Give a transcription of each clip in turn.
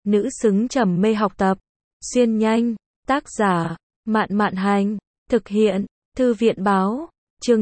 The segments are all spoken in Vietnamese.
nữ xứng trầm mê học tập. Xuyên nhanh, tác giả, Mạn Mạn Hành, thực hiện, Thư viện báo, chương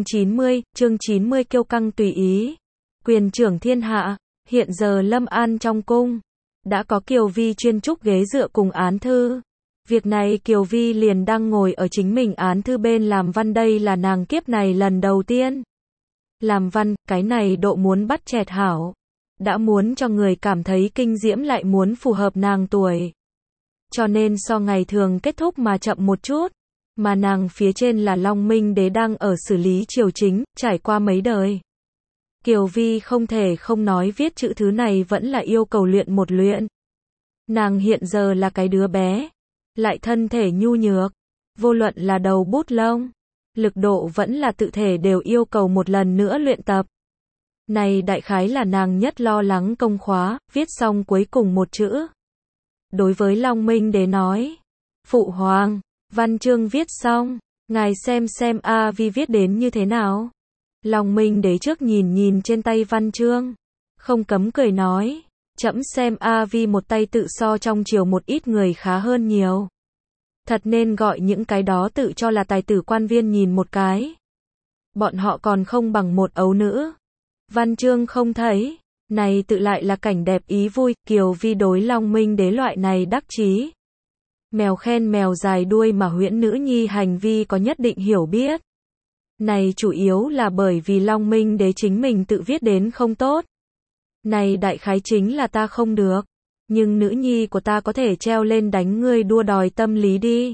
90 kiêu căng tùy ý, quyền trưởng thiên hạ, hiện giờ Lâm An trong cung, đã có Kiều Vi chuyên trúc ghế dựa cùng án thư. Việc này Kiều Vi liền đang ngồi ở chính mình án thư bên làm văn, đây là nàng kiếp này lần đầu tiên làm văn, cái này độ muốn bắt chẹt hảo. Đã muốn cho người cảm thấy kinh diễm lại muốn phù hợp nàng tuổi. Cho nên so ngày thường kết thúc mà chậm một chút. Mà nàng phía trên là Long Minh Đế đang ở xử lý triều chính, trải qua mấy đời. Kiều Vi không thể không nói viết chữ thứ này vẫn là yêu cầu luyện một luyện. Nàng hiện giờ là cái đứa bé, lại thân thể nhu nhược, vô luận là đầu bút lông, lực độ vẫn là tự thể đều yêu cầu một lần nữa luyện tập. Này đại khái là nàng nhất lo lắng công khóa, viết xong cuối cùng một chữ. Đối với Long Minh Đế nói, Phụ Hoàng, văn chương viết xong, ngài xem A Vi viết đến như thế nào. Long Minh Đế trước nhìn trên tay văn chương, không cấm cười nói, trẫm xem A Vi một tay tự so trong triều một ít người khá hơn nhiều. Thật nên gọi những cái đó tự cho là tài tử quan viên nhìn một cái. Bọn họ còn không bằng một ấu nữ. Văn chương không thấy, này tự lại là cảnh đẹp ý vui. Kiều Vi đối Long Minh Đế loại này đắc chí. Mèo khen mèo dài đuôi mà huyễn nữ nhi hành vi có nhất định hiểu biết. Này chủ yếu là bởi vì Long Minh Đế chính mình tự viết đến không tốt. Này đại khái chính là ta không được. Nhưng nữ nhi của ta có thể treo lên đánh ngươi đua đòi tâm lý đi.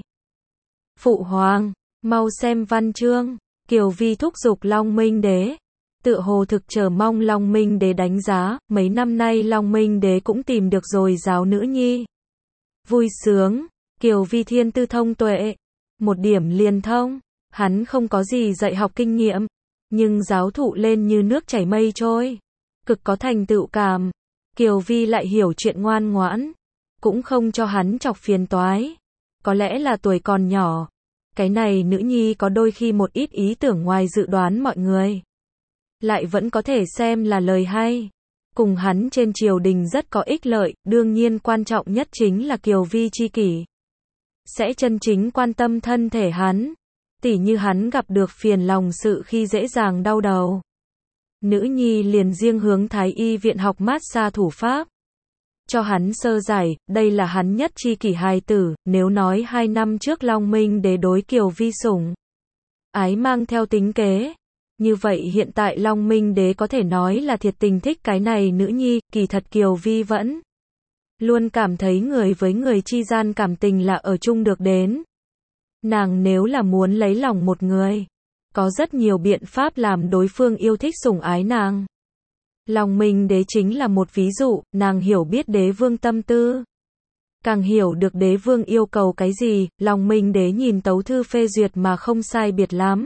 Phụ Hoàng, mau xem văn chương. Kiều Vi thúc giục Long Minh Đế. Tựa hồ thực chờ mong Long Minh Đế đánh giá, mấy năm nay Long Minh Đế cũng tìm được rồi giáo nữ nhi. Vui sướng, Kiều Vi thiên tư thông tuệ, một điểm liền thông, hắn không có gì dạy học kinh nghiệm, nhưng giáo thụ lên như nước chảy mây trôi, cực có thành tựu cảm. Kiều Vi lại hiểu chuyện ngoan ngoãn, cũng không cho hắn chọc phiền toái. Có lẽ là tuổi còn nhỏ, cái này nữ nhi có đôi khi một ít ý tưởng ngoài dự đoán mọi người. Lại vẫn có thể xem là lời hay. Cùng hắn trên triều đình rất có ích lợi, đương nhiên quan trọng nhất chính là Kiều Vi chi kỷ. Sẽ chân chính quan tâm thân thể hắn. Tỉ như hắn gặp được phiền lòng sự khi dễ dàng đau đầu. Nữ nhi liền riêng hướng Thái Y viện học massage thủ pháp. Cho hắn sơ giải, đây là hắn nhất chi kỷ hài tử, nếu nói 2 năm trước Long Minh Đế đối Kiều Vi sủng ái mang theo tính kế. Như vậy hiện tại Long Minh Đế có thể nói là thiệt tình thích cái này nữ nhi, kỳ thật Kiều Vi vẫn luôn cảm thấy người với người chi gian cảm tình là ở chung được đến. Nàng nếu là muốn lấy lòng một người, có rất nhiều biện pháp làm đối phương yêu thích sủng ái nàng. Long Minh Đế chính là một ví dụ, nàng hiểu biết đế vương tâm tư. Càng hiểu được đế vương yêu cầu cái gì, Long Minh Đế nhìn tấu thư phê duyệt mà không sai biệt lắm.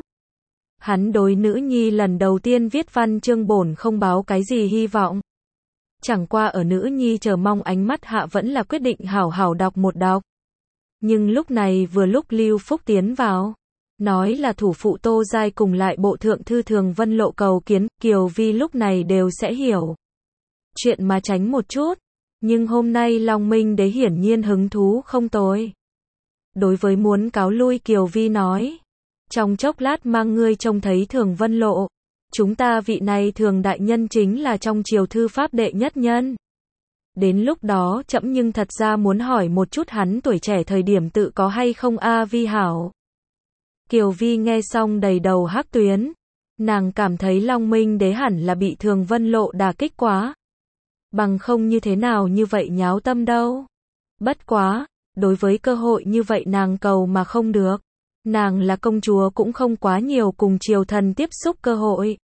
Hắn đối nữ nhi lần đầu tiên viết văn chương bổn không báo cái gì hy vọng. Chẳng qua ở nữ nhi chờ mong ánh mắt hạ vẫn là quyết định hảo hảo đọc một đọc. Nhưng lúc này vừa lúc Lưu Phúc tiến vào, nói là thủ phụ Tô Giai cùng lại bộ thượng thư Thường Vân Lộ cầu kiến, Kiều Vi lúc này đều sẽ hiểu. Chuyện mà tránh một chút, nhưng hôm nay Long Minh Đế hiển nhiên hứng thú không tồi. Đối với muốn cáo lui Kiều Vi nói, trong chốc lát mang ngươi trông thấy Thường Vân Lộ. Chúng ta vị này Thường đại nhân chính là trong triều thư pháp đệ nhất nhân. Đến lúc đó trẫm nhưng thật ra muốn hỏi một chút hắn tuổi trẻ thời điểm tự có hay không A Vi hảo. Kiều Vi nghe xong đầy đầu hắc tuyến. Nàng cảm thấy Long Minh Đế hẳn là bị Thường Vân Lộ đả kích quá. Bằng không như thế nào như vậy nháo tâm đâu. Bất quá, đối với cơ hội như vậy nàng cầu mà không được. Nàng là công chúa cũng không quá nhiều cùng triều thần tiếp xúc cơ hội.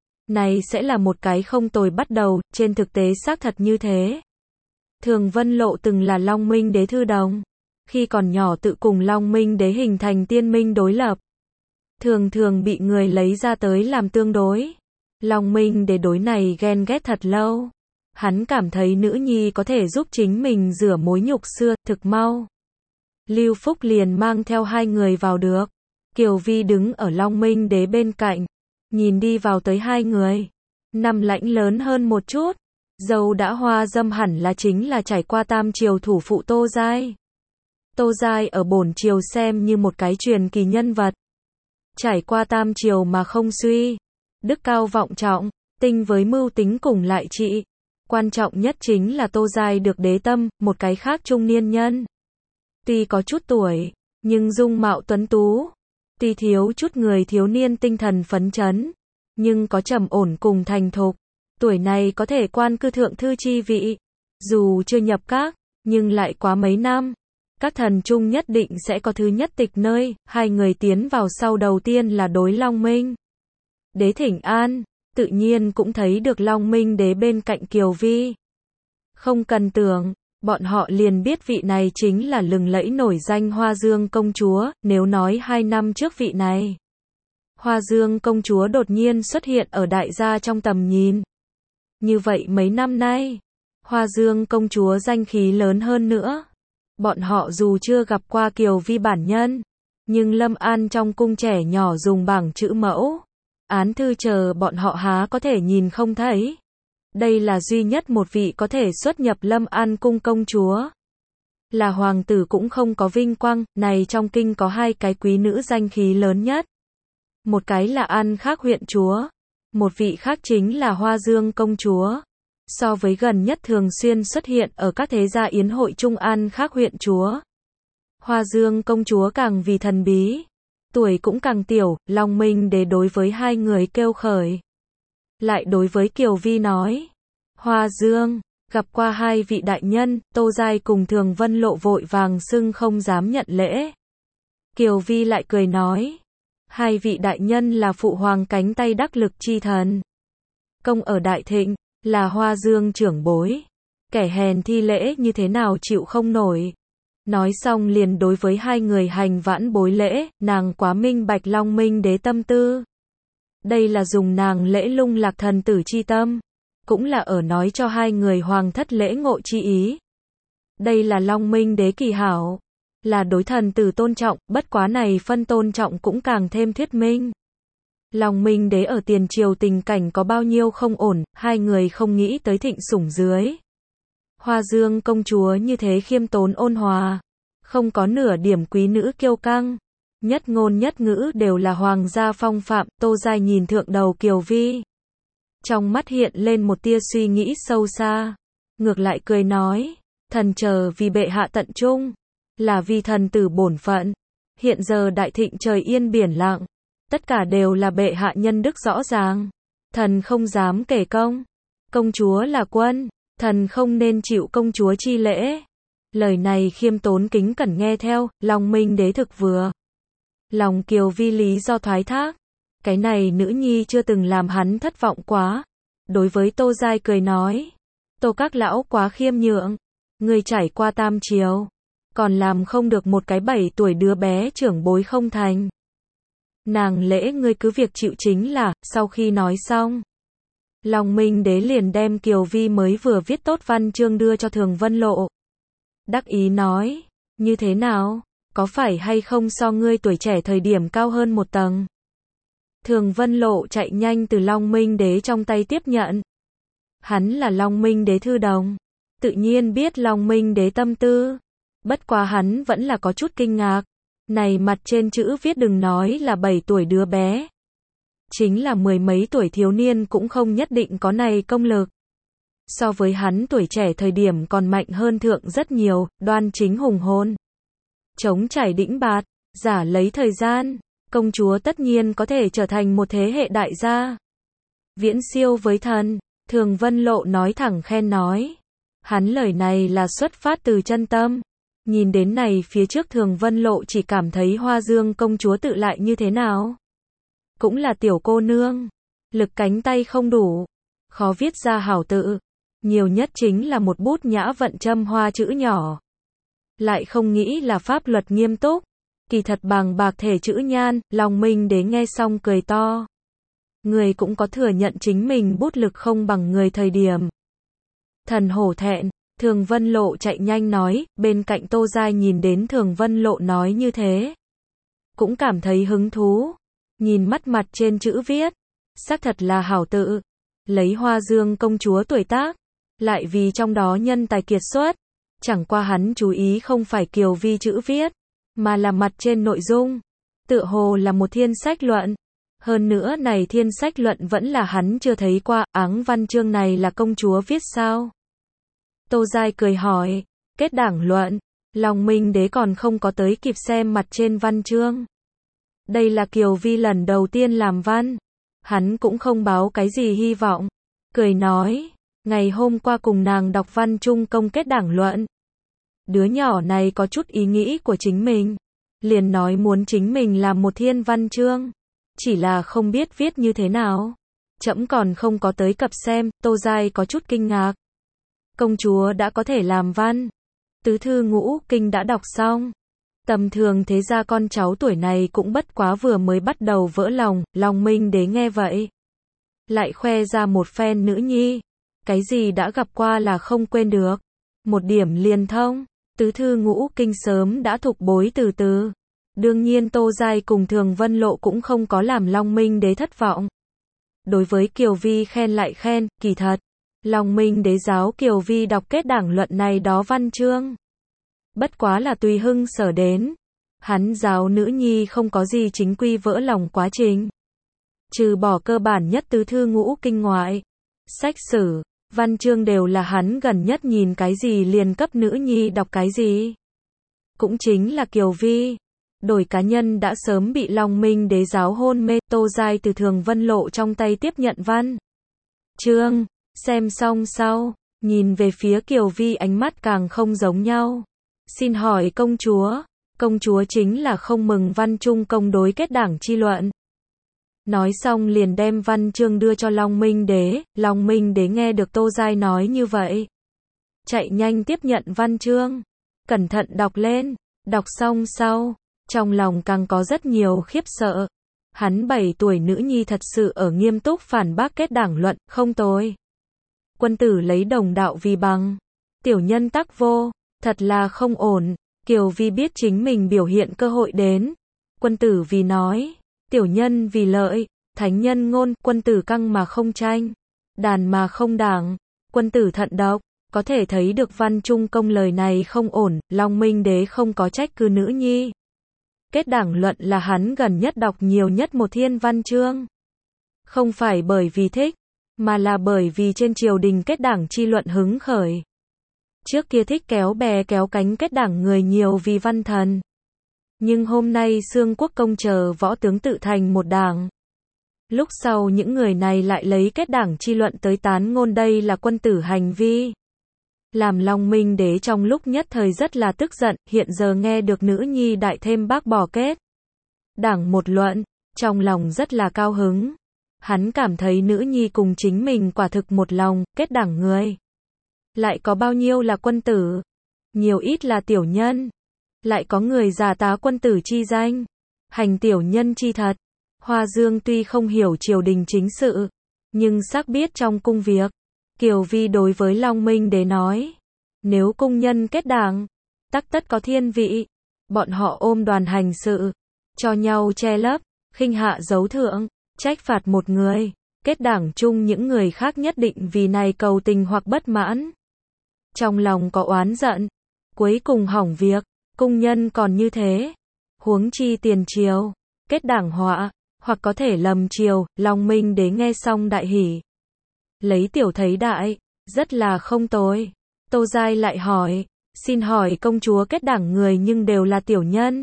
Này sẽ là một cái không tồi bắt đầu, trên thực tế xác thật như thế. Thường Vân Lộ từng là Long Minh Đế thư đồng. Khi còn nhỏ tự cùng Long Minh Đế hình thành tiên minh đối lập. Thường bị người lấy ra tới làm tương đối. Long Minh Đế đối này ghen ghét thật lâu. Hắn cảm thấy nữ nhi có thể giúp chính mình rửa mối nhục xưa, thực mau. Lưu Phúc liền mang theo 2 người vào được. Kiều Vi đứng ở Long Minh Đế bên cạnh, nhìn đi vào tới 2 người. Năm lãnh lớn hơn một chút, Dâu đã hoa dâm hẳn là chính là trải qua tam triều thủ phụ Tô Giai. Tô Giai ở bổn triều xem như một cái truyền kỳ nhân vật. Trải qua tam triều mà không suy. Đức cao vọng trọng, tinh với mưu tính cùng lại trị. Quan trọng nhất chính là Tô Giai được đế tâm, một cái khác trung niên nhân. Tuy có chút tuổi, nhưng dung mạo tuấn tú. Tuy thiếu chút người thiếu niên tinh thần phấn chấn, nhưng có trầm ổn cùng thành thục. Tuổi này có thể quan cư thượng thư chi vị. Dù chưa nhập các, nhưng lại quá mấy năm. Các thần trung nhất định sẽ có thứ nhất tịch nơi, hai người tiến vào sau đầu tiên là đối Long Minh Đế thỉnh an, tự nhiên cũng thấy được Long Minh Đế bên cạnh Kiều Vi. Không cần tưởng, bọn họ liền biết vị này chính là lừng lẫy nổi danh Hoa Dương công chúa, nếu nói 2 năm trước vị này. Hoa Dương công chúa đột nhiên xuất hiện ở đại gia trong tầm nhìn. Như vậy mấy năm nay, Hoa Dương công chúa danh khí lớn hơn nữa. Bọn họ dù chưa gặp qua Kiều Vi bản nhân, nhưng Lâm An trong cung trẻ nhỏ dùng bảng chữ mẫu, án thư chờ bọn họ há có thể nhìn không thấy. Đây là duy nhất một vị có thể xuất nhập Lâm An cung công chúa. Là hoàng tử cũng không có vinh quang, này trong kinh có 2 cái quý nữ danh khí lớn nhất. Một cái là An Khắc huyện chúa, một vị khác chính là Hoa Dương công chúa. So với gần nhất thường xuyên xuất hiện ở các thế gia yến hội trung An Khắc huyện chúa. Hoa Dương công chúa càng vì thần bí, tuổi cũng càng tiểu, Long Minh Đế đối với hai người kêu khởi. Lại đối với Kiều Vi nói, Hoa Dương, gặp qua hai vị đại nhân, Tô Giai cùng Thường Vân Lộ vội vàng xưng không dám nhận lễ. Kiều Vi lại cười nói, hai vị đại nhân là phụ hoàng cánh tay đắc lực chi thần. Công ở Đại Thịnh, là Hoa Dương trưởng bối. Kẻ hèn thi lễ như thế nào chịu không nổi. Nói xong liền đối với hai người hành vãn bối lễ, nàng quá minh bạch Long Minh Đế tâm tư. Đây là dùng nàng lễ lung lạc thần tử chi tâm, cũng là ở nói cho hai người hoàng thất lễ ngộ chi ý. Đây là Long Minh Đế kỳ hảo, là đối thần tử tôn trọng, bất quá này phân tôn trọng cũng càng thêm thuyết minh. Long Minh Đế ở tiền triều tình cảnh có bao nhiêu không ổn, hai người không nghĩ tới thịnh sủng dưới. Hoa Dương công chúa như thế khiêm tốn ôn hòa, không có nửa điểm quý nữ kiêu căng, nhất ngôn nhất ngữ đều là hoàng gia phong phạm. Tô Giai nhìn thượng đầu Kiều Vi, trong mắt hiện lên một tia suy nghĩ sâu xa, ngược lại cười nói, thần chờ vì bệ hạ tận trung, là vì thần tử bổn phận. Hiện giờ Đại Thịnh trời yên biển lặng, tất cả đều là bệ hạ nhân đức rõ ràng, thần không dám kể công. Công chúa là quân, thần không nên chịu công chúa chi lễ. Lời này khiêm tốn kính cẩn nghe theo, Long Minh Đế thực vừa lòng Kiều Vi lý do thoái thác. Cái này nữ nhi chưa từng làm hắn thất vọng quá. Đối với Tô Giai cười nói, Tô các lão quá khiêm nhượng, người trải qua tam triều, còn làm không được một cái 7 tuổi đứa bé trưởng bối không thành. Nàng lễ ngươi cứ việc chịu chính là. Sau khi nói xong, Long Minh Đế liền đem Kiều Vi mới vừa viết tốt văn chương đưa cho Thường Vân Lộ. Đắc ý nói, như thế nào, có phải hay không so ngươi tuổi trẻ thời điểm cao hơn một tầng. Thường Vân Lộ chạy nhanh từ Long Minh Đế trong tay tiếp nhận. Hắn là Long Minh Đế thư đồng, tự nhiên biết Long Minh Đế tâm tư. Bất quá hắn vẫn là có chút kinh ngạc. Này mặt trên chữ viết đừng nói là 7 tuổi đứa bé, chính là 10 mấy tuổi thiếu niên cũng không nhất định có này công lực. So với hắn tuổi trẻ thời điểm còn mạnh hơn thượng rất nhiều, đoan chính hùng hồn, chống trải đĩnh bạt, giả lấy thời gian, công chúa tất nhiên có thể trở thành một thế hệ đại gia. Viễn siêu với thần, Thường Vân Lộ nói thẳng khen nói. Hắn lời này là xuất phát từ chân tâm. Nhìn đến này phía trước Thường Vân Lộ chỉ cảm thấy Hoa Dương công chúa tự lại như thế nào. Cũng là tiểu cô nương, lực cánh tay không đủ, khó viết ra hảo tự, nhiều nhất chính là một bút nhã vận châm hoa chữ nhỏ. Lại không nghĩ là pháp luật nghiêm túc, kỳ thật bàng bạc thể chữ nhan. Long Minh Đế nghe xong cười to. Người cũng có thừa nhận chính mình bút lực không bằng người thời điểm. Thần hổ thẹn. Thường Vân Lộ chạy nhanh nói, bên cạnh Tô Giai nhìn đến Thường Vân Lộ nói như thế, cũng cảm thấy hứng thú. Nhìn mắt mặt trên chữ viết, xác thật là hảo tự. Lấy Hoa Dương công chúa tuổi tác, lại vì trong đó nhân tài kiệt xuất. Chẳng qua hắn chú ý không phải Kiều Vi chữ viết, mà là mặt trên nội dung. Tựa hồ là một thiên sách luận. Hơn nữa này thiên sách luận vẫn là hắn chưa thấy qua, áng văn chương này là công chúa viết sao? Tô Giai cười hỏi, kết đảng luận, Long Minh Đế còn không có tới kịp xem mặt trên văn chương. Đây là Kiều Vi lần đầu tiên làm văn, hắn cũng không báo cái gì hy vọng, cười nói, ngày hôm qua cùng nàng đọc văn chung công kết đảng luận. Đứa nhỏ này có chút ý nghĩ của chính mình, liền nói muốn chính mình làm một thiên văn chương, chỉ là không biết viết như thế nào. Trẫm còn không có tới cập xem, Tô Giai có chút kinh ngạc. Công chúa đã có thể làm văn, tứ thư ngũ kinh đã đọc xong. Tầm thường thế ra con cháu tuổi này cũng bất quá vừa mới bắt đầu vỡ lòng. Long Minh Đế nghe vậy, lại khoe ra một phen nữ nhi, cái gì đã gặp qua là không quên được, một điểm liền thông. Tứ thư ngũ kinh sớm đã thục bối từ từ. Đương nhiên Tô Giai cùng Thường Vân Lộ cũng không có làm Long Minh Đế thất vọng. Đối với Kiều Vi khen lại khen, kỳ thật, Long Minh Đế giáo Kiều Vi đọc kết đảng luận này đó văn chương. Bất quá là tùy hưng sở đến. Hắn giáo nữ nhi không có gì chính quy vỡ lòng quá trình. Trừ bỏ cơ bản nhất tứ thư ngũ kinh ngoại. Sách sử, văn chương đều là hắn gần nhất nhìn cái gì liền cấp nữ nhi đọc cái gì. Cũng chính là Kiều Vi. Đổi cá nhân đã sớm bị Long Minh Đế giáo hôn mê. Tô Giai từ Thường Vân Lộ trong tay tiếp nhận văn chương, xem xong sau, nhìn về phía Kiều Vi ánh mắt càng không giống nhau. Xin hỏi công chúa chính là không mừng văn chung công đối kết đảng chi luận. Nói xong liền đem văn chương đưa cho Long Minh Đế. Long Minh Đế nghe được Tô Giai nói như vậy, chạy nhanh tiếp nhận văn chương, cẩn thận đọc lên. Đọc xong sau, trong lòng càng có rất nhiều khiếp sợ. Hắn 7 tuổi nữ nhi thật sự ở nghiêm túc phản bác kết đảng luận, không tồi. Quân tử lấy đồng đạo vì bằng, tiểu nhân tắc vô, thật là không ổn. Kiều Vi biết chính mình biểu hiện cơ hội đến. Quân tử vì nói, tiểu nhân vì lợi, thánh nhân ngôn, quân tử căng mà không tranh, đàn mà không đảng, quân tử thận độc. Có thể thấy được văn chung công lời này không ổn. Long Minh Đế không có trách cứ nữ nhi. Kết đảng luận là hắn gần nhất đọc nhiều nhất một thiên văn chương. Không phải bởi vì thích, mà là bởi vì trên triều đình kết đảng chi luận hứng khởi. Trước kia thích kéo bè kéo cánh kết đảng người nhiều vì văn thần. Nhưng hôm nay Xương Quốc công chờ võ tướng tự thành một đảng. Lúc sau những người này lại lấy kết đảng chi luận tới tán ngôn đây là quân tử hành vi. Làm Long Minh Đế trong lúc nhất thời rất là tức giận, hiện giờ nghe được nữ nhi đại thêm bác bỏ kết đảng một luận, trong lòng rất là cao hứng. Hắn cảm thấy nữ nhi cùng chính mình quả thực một lòng. Kết đảng người lại có bao nhiêu là quân tử, nhiều ít là tiểu nhân. Lại có người giả tá quân tử chi danh, hành tiểu nhân chi thật. Hoa Dương tuy không hiểu triều đình chính sự, nhưng xác biết trong cung việc. Kiều Vi đối với Long Minh Đế nói, nếu cung nhân kết đảng, tắc tất có thiên vị. Bọn họ ôm đoàn hành sự, cho nhau che lấp, khinh hạ giấu thượng, trách phạt một người, kết đảng chung những người khác nhất định vì này cầu tình hoặc bất mãn. Trong lòng có oán giận, cuối cùng hỏng việc, cung nhân còn như thế. Huống chi tiền triều, kết đảng họa, hoặc có thể lầm triều. Long Minh Đế nghe xong đại hỉ. Lấy tiểu thấy đại, rất là không tồi. Tô Giai lại hỏi, xin hỏi công chúa kết đảng người nhưng đều là tiểu nhân.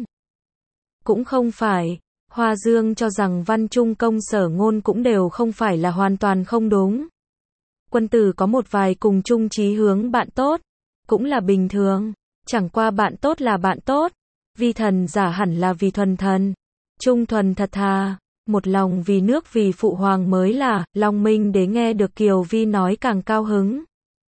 Cũng không phải, Hoa Dương cho rằng văn chung công sở ngôn cũng đều không phải là hoàn toàn không đúng. Quân tử có một vài cùng chung chí hướng bạn tốt, cũng là bình thường, chẳng qua bạn tốt là bạn tốt, vi thần giả hẳn là vì thuần thần, trung thuần thật thà, một lòng vì nước vì phụ hoàng mới là. Long Minh Đế nghe được Kiều Vi nói càng cao hứng.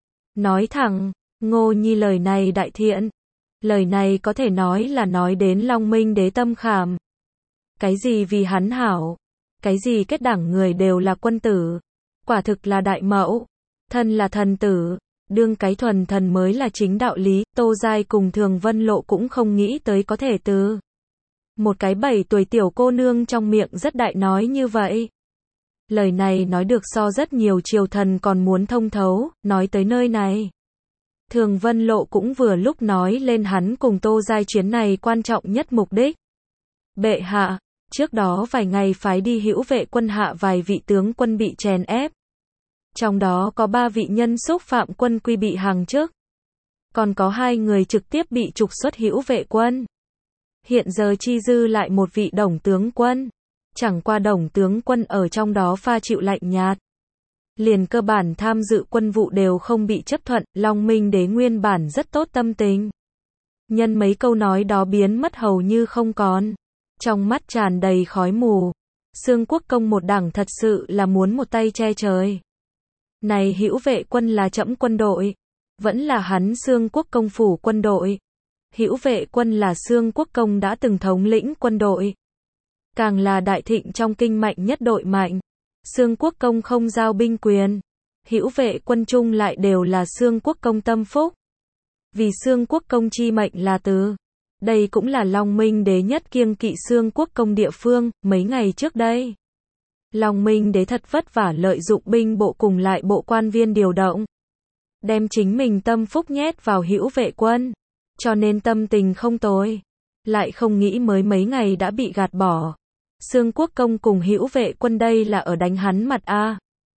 Nói thẳng, Ngô Nhi lời này đại thiện. Lời này có thể nói là nói đến Long Minh Đế tâm khảm. Cái gì vì hắn hảo, cái gì kết đảng người đều là quân tử. Quả thực là đại mẫu, thân là thần tử, đương cái thuần thần mới là chính đạo lý. Tô Giai cùng Thường Vân Lộ cũng không nghĩ tới có thể từ một cái 7 tuổi tiểu cô nương trong miệng rất đại nói như vậy. Lời này nói được so rất nhiều triều thần còn muốn thông thấu, nói tới nơi này. Thường Vân Lộ cũng vừa lúc nói lên hắn cùng Tô Giai chuyến này quan trọng nhất mục đích. Bệ hạ, trước đó vài ngày phái đi Hữu Vệ quân hạ vài vị tướng quân bị chèn ép. Trong đó có 3 vị nhân xúc phạm quân quy bị hàng chức. Còn có 2 người trực tiếp bị trục xuất Hữu Vệ quân. Hiện giờ chi dư lại một vị Đồng tướng quân. Chẳng qua Đồng tướng quân ở trong đó pha chịu lạnh nhạt. Liền cơ bản tham dự quân vụ đều không bị chấp thuận, Long Minh Đế nguyên bản rất tốt tâm tình. Nhân mấy câu nói đó biến mất hầu như không còn. Trong mắt tràn đầy khói mù. Xương Quốc công một đảng thật sự là muốn một tay che trời. Này Hữu Vệ quân là trẫm quân đội. Vẫn là hắn Xương Quốc công phủ quân đội. Hữu Vệ quân là Xương Quốc công đã từng thống lĩnh quân đội. Càng là đại thịnh trong kinh mạnh nhất đội mạnh. Xương Quốc công không giao binh quyền. Hữu Vệ quân chung lại đều là Xương Quốc công tâm phúc. Vì Xương Quốc công chi mệnh là từ. Đây cũng là Long Minh Đế nhất kiêng kỵ Xương Quốc công địa phương, mấy ngày trước đây. Long Minh Đế thật vất vả lợi dụng binh bộ cùng lại bộ quan viên điều động. Đem chính mình tâm phúc nhét vào Hữu Vệ quân. Cho nên tâm tình không tồi. Lại không nghĩ mới mấy ngày đã bị gạt bỏ. Xương Quốc công cùng Hữu Vệ quân đây là ở đánh hắn mặt a.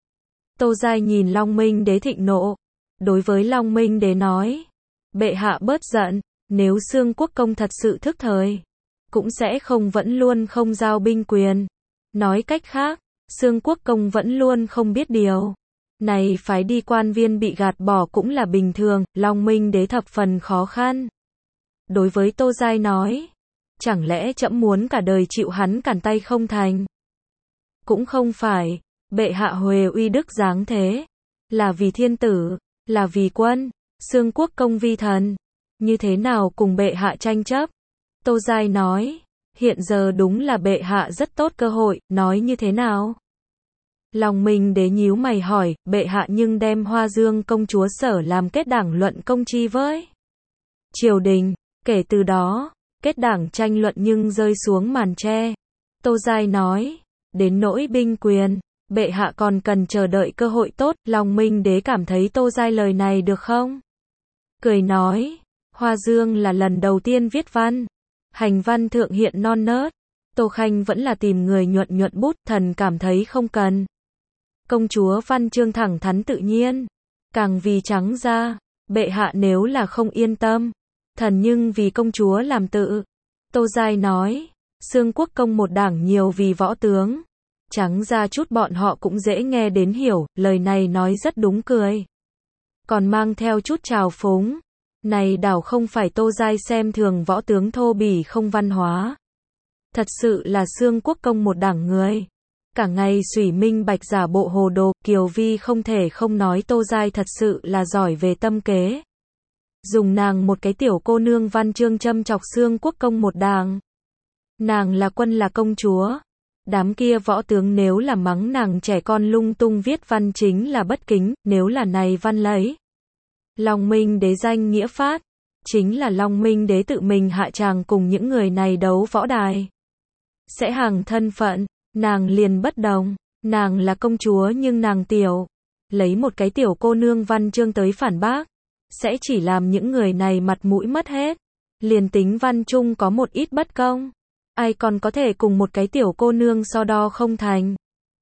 Tô Giai nhìn Long Minh Đế thịnh nộ. Đối với Long Minh Đế nói. Bệ hạ bớt giận. Nếu Xương Quốc công thật sự thức thời. Cũng sẽ không vẫn luôn không giao binh quyền. Nói cách khác. Xương Quốc công vẫn luôn không biết điều. Này phải đi quan viên bị gạt bỏ cũng là bình thường. Long Minh Đế thập phần khó khăn. Đối với Tô Giai nói. Chẳng lẽ trẫm muốn cả đời chịu hắn cản tay không thành? Cũng không phải. Bệ hạ huề uy đức dáng thế. Là vì thiên tử. Là vì quân. Xương Quốc công vi thần. Như thế nào cùng bệ hạ tranh chấp? Tô Giai nói. Hiện giờ đúng là bệ hạ rất tốt cơ hội. Nói như thế nào? Long Minh Đế nhíu mày hỏi. Bệ hạ nhưng đem Hoa Dương công chúa Sở làm kết đảng luận công chi với triều đình. Kể từ đó. Kết đảng tranh luận nhưng rơi xuống màn tre. Tô Giai nói. Đến nỗi binh quyền. Bệ hạ còn cần chờ đợi cơ hội tốt. Long Minh Đế cảm thấy Tô Giai lời này được không? Cười nói. Hoa Dương là lần đầu tiên viết văn. Hành văn thượng hiện non nớt. Tô Khanh vẫn là tìm người nhuận nhuận bút. Thần cảm thấy không cần. Công chúa văn chương thẳng thắn tự nhiên. Càng vì trắng ra. Bệ hạ nếu là không yên tâm. Thần nhưng vì công chúa làm tự. Tô Giai nói. Xương Quốc công một đảng nhiều vì võ tướng. Trắng ra chút bọn họ cũng dễ nghe đến hiểu. Lời này nói rất đúng cười. Còn mang theo chút trào phúng. Này đảo không phải Tô Giai xem thường võ tướng thô bỉ không văn hóa. Thật sự là Xương Quốc công một đảng người. Cả ngày xủy minh bạch giả bộ hồ đồ. Kiều Vi không thể không nói Tô Giai thật sự là giỏi về tâm kế. Dùng nàng một cái tiểu cô nương văn chương châm chọc Xương Quốc công một đảng. Nàng là quân là công chúa. Đám kia võ tướng nếu là mắng nàng trẻ con lung tung viết văn chính là bất kính. Nếu là này văn lấy Long Minh Đế danh nghĩa phát. Chính là Long Minh Đế tự mình hạ tràng cùng những người này đấu võ đài. Sẽ hàng thân phận. Nàng liền bất đồng. Nàng là công chúa nhưng nàng tiểu. Lấy một cái tiểu cô nương văn chương tới phản bác. Sẽ chỉ làm những người này mặt mũi mất hết. Liền tính văn chung có một ít bất công. Ai còn có thể cùng một cái tiểu cô nương so đo không thành.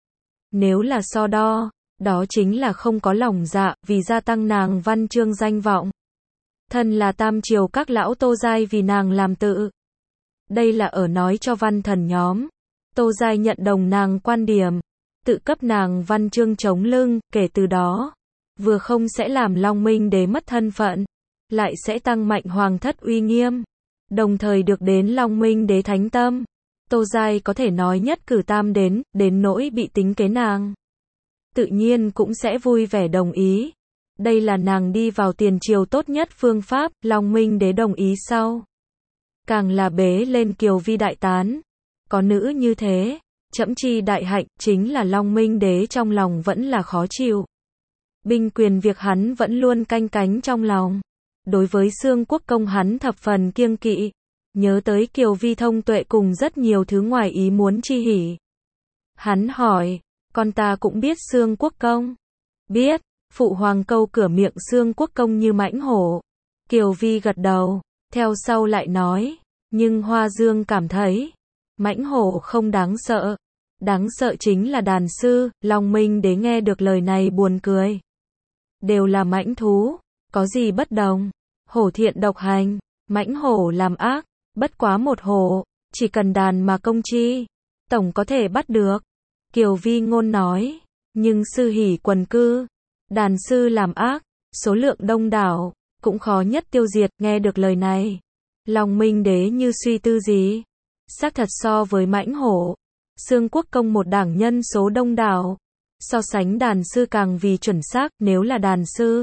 Nếu là so đo. Đó chính là không có lòng dạ. Vì gia tăng nàng văn chương danh vọng. Thân là tam triều các lão Tô Giai vì nàng làm tự. Đây là ở nói cho văn thần nhóm. Tô Giai nhận đồng nàng quan điểm. Tự cấp nàng văn chương chống lưng. Kể từ đó. Vừa không sẽ làm Long Minh Đế mất thân phận. Lại sẽ tăng mạnh hoàng thất uy nghiêm. Đồng thời được đến Long Minh Đế thánh tâm. Tô Giai có thể nói nhất cử tam đến nỗi bị tính kế nàng. Tự nhiên cũng sẽ vui vẻ đồng ý. Đây là nàng đi vào tiền triều tốt nhất phương pháp. Long Minh Đế đồng ý sau. Càng là bế lên Kiều Vi đại tán. Có nữ như thế. Trẫm chi đại hạnh. Chính là Long Minh Đế trong lòng vẫn là khó chịu. Binh quyền việc hắn vẫn luôn canh cánh trong lòng. Đối với Xương Quốc công hắn thập phần kiêng kỵ. Nhớ tới Kiều Vi thông tuệ cùng rất nhiều thứ ngoài ý muốn chi hỉ. Hắn hỏi. Con ta cũng biết Xương Quốc Công. Biết, phụ hoàng câu cửa miệng Xương Quốc Công như mãnh hổ. Kiều Vi gật đầu, theo sau lại nói, nhưng Hoa Dương cảm thấy, mãnh hổ không đáng sợ. Đáng sợ chính là đàn sư. Long Minh Đế nghe được lời này buồn cười. Đều là mãnh thú, có gì bất đồng? Hổ thiện độc hành, mãnh hổ làm ác, bất quá một hổ, chỉ cần đàn mà công chi, tổng có thể bắt được. Kiều Vi ngôn nói, nhưng sư hỉ quần cư, đàn sư làm ác, số lượng đông đảo, cũng khó nhất tiêu diệt. Nghe được lời này, Long Minh Đế như suy tư gì. Xác thật so với mãnh hổ, Xương Quốc Công một đảng nhân số đông đảo, so sánh đàn sư càng vì chuẩn xác. Nếu là đàn sư,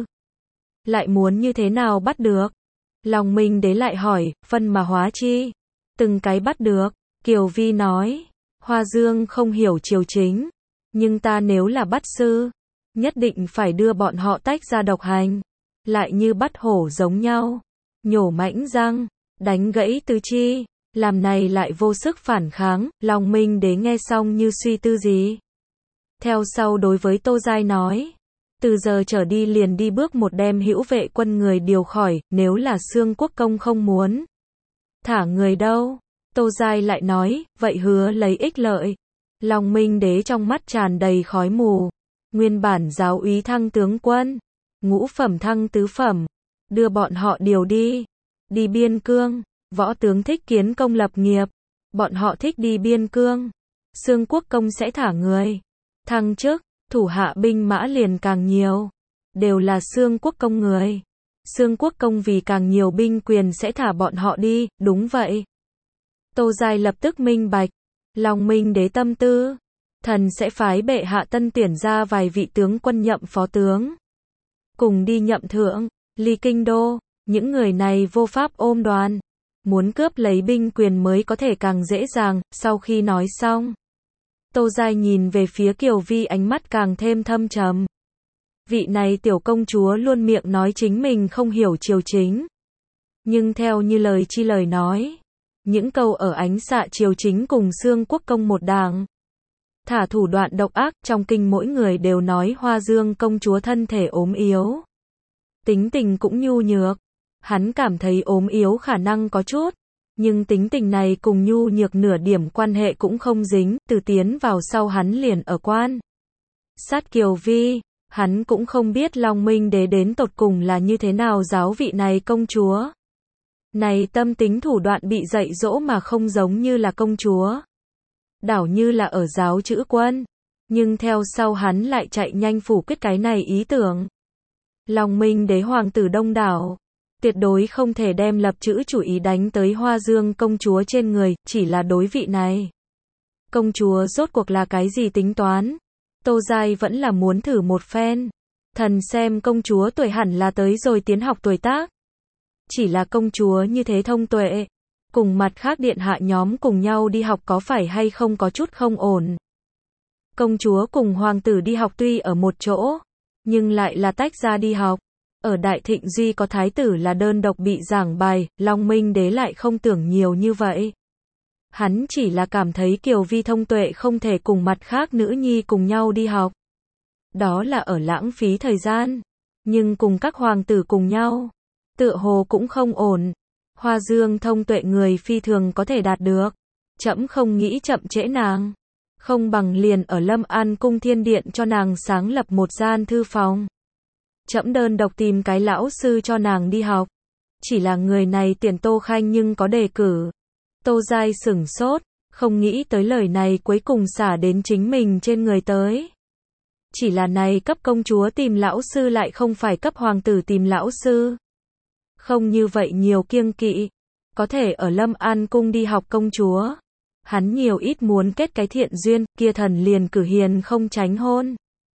lại muốn như thế nào bắt được? Long Minh Đế lại hỏi, phân mà hóa chi, từng cái bắt được. Kiều Vi nói, Hoa Dương không hiểu triều chính, nhưng ta nếu là bắt sư, nhất định phải đưa bọn họ tách ra độc hành, lại như bắt hổ giống nhau, nhổ mãnh răng, đánh gãy tứ chi, làm này lại vô sức phản kháng. Long Minh Đế nghe xong như suy tư gì. Theo sau đối với Tô Giai nói, từ giờ trở đi liền đi bước một đem hữu vệ quân người điều khỏi. Nếu là Xương Quốc Công không muốn thả người đâu? Tô Giai lại nói, vậy hứa lấy ích lợi. Long Minh Đế trong mắt tràn đầy khói mù. Nguyên bản giáo úy thăng tướng quân, ngũ phẩm thăng tứ phẩm, đưa bọn họ điều đi. Đi biên cương, võ tướng thích kiến công lập nghiệp, bọn họ thích đi biên cương. Xương Quốc Công sẽ thả người, thăng chức, thủ hạ binh mã liền càng nhiều, đều là Xương Quốc Công người. Xương Quốc Công vì càng nhiều binh quyền sẽ thả bọn họ đi. Đúng vậy. Tô Giai lập tức minh bạch. Long Minh Đế tâm tư, thần sẽ phái bệ hạ tân tuyển ra vài vị tướng quân nhậm phó tướng, cùng đi nhậm thượng, ly kinh đô. Những người này vô pháp ôm đoàn, muốn cướp lấy binh quyền mới có thể càng dễ dàng. Sau khi nói xong, Tô Giai nhìn về phía Kiều Vi, ánh mắt càng thêm thâm trầm. Vị này tiểu công chúa luôn miệng nói chính mình không hiểu triều chính, nhưng theo như lời chi lời nói, những câu ở ánh xạ triều chính cùng Xương Quốc Công một đảng, thả thủ đoạn độc ác. Trong kinh mỗi người đều nói Hoa Dương công chúa thân thể ốm yếu, tính tình cũng nhu nhược. Hắn cảm thấy ốm yếu khả năng có chút, nhưng tính tình này cùng nhu nhược nửa điểm quan hệ cũng không dính. Từ tiến vào sau hắn liền ở quan sát Kiều Vi, hắn cũng không biết Long Minh Đế đến tột cùng là như thế nào giáo vị này công chúa. Này tâm tính thủ đoạn bị dạy dỗ mà không giống như là công chúa, đảo như là ở giáo chữ quân. Nhưng theo sau hắn lại chạy nhanh phủ quyết cái này ý tưởng. Long Minh Đế hoàng tử đông đảo, tuyệt đối không thể đem lập chữ chủ ý đánh tới Hoa Dương công chúa trên người. Chỉ là đối vị này công chúa rốt cuộc là cái gì tính toán, Tô Giai vẫn là muốn thử một phen. Thần xem công chúa tuổi hẳn là tới rồi tiến học tuổi tác. Chỉ là công chúa như thế thông tuệ, cùng mặt khác điện hạ nhóm cùng nhau đi học có phải hay không có chút không ổn. Công chúa cùng hoàng tử đi học tuy ở một chỗ, nhưng lại là tách ra đi học. Ở Đại Thịnh duy có thái tử là đơn độc bị giảng bài. Long Minh Đế lại không tưởng nhiều như vậy. Hắn chỉ là cảm thấy Kiều Vi thông tuệ không thể cùng mặt khác nữ nhi cùng nhau đi học, đó là ở lãng phí thời gian. Nhưng cùng các hoàng tử cùng nhau, tựa hồ cũng không ổn. Hoa Dương thông tuệ người phi thường có thể đạt được. Trẫm không nghĩ chậm trễ nàng, không bằng liền ở Lâm An cung Thiên Điện cho nàng sáng lập một gian thư phòng. Trẫm đơn độc tìm cái lão sư cho nàng đi học. Chỉ là người này tiền Tô Khanh nhưng có đề cử. Tô Giai sửng sốt, không nghĩ tới lời này cuối cùng xả đến chính mình trên người tới. Chỉ là này cấp công chúa tìm lão sư lại không phải cấp hoàng tử tìm lão sư. Không như vậy nhiều kiêng kỵ, có thể ở Lâm An cung đi học công chúa. Hắn nhiều ít muốn kết cái thiện duyên, kia thần liền cử hiền không tránh hôn.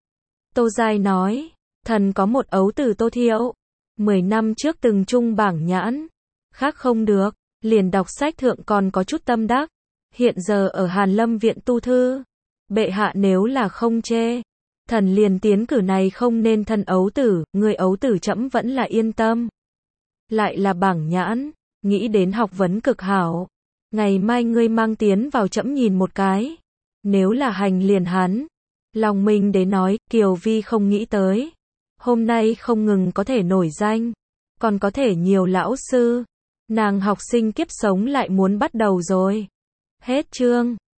Tô Giai nói, thần có một ấu tử Tô Thiệu, 10 năm trước từng trung bảng nhãn, khác không được, liền đọc sách thượng còn có chút tâm đắc, hiện giờ ở Hàn Lâm viện tu thư. Bệ hạ nếu là không chê, thần liền tiến cử này không nên thân ấu tử, người ấu tử trẫm vẫn là yên tâm. Lại là bảng nhãn, nghĩ đến học vấn cực hảo. Ngày mai ngươi mang tiến vào trẫm nhìn một cái. Nếu là hành liền hắn, Lòng Minh Đế nói, Kiều Vi không nghĩ tới. Hôm nay không ngừng có thể nổi danh, còn có thể nhiều lão sư. Nàng học sinh kiếp sống lại muốn bắt đầu rồi. Hết chương.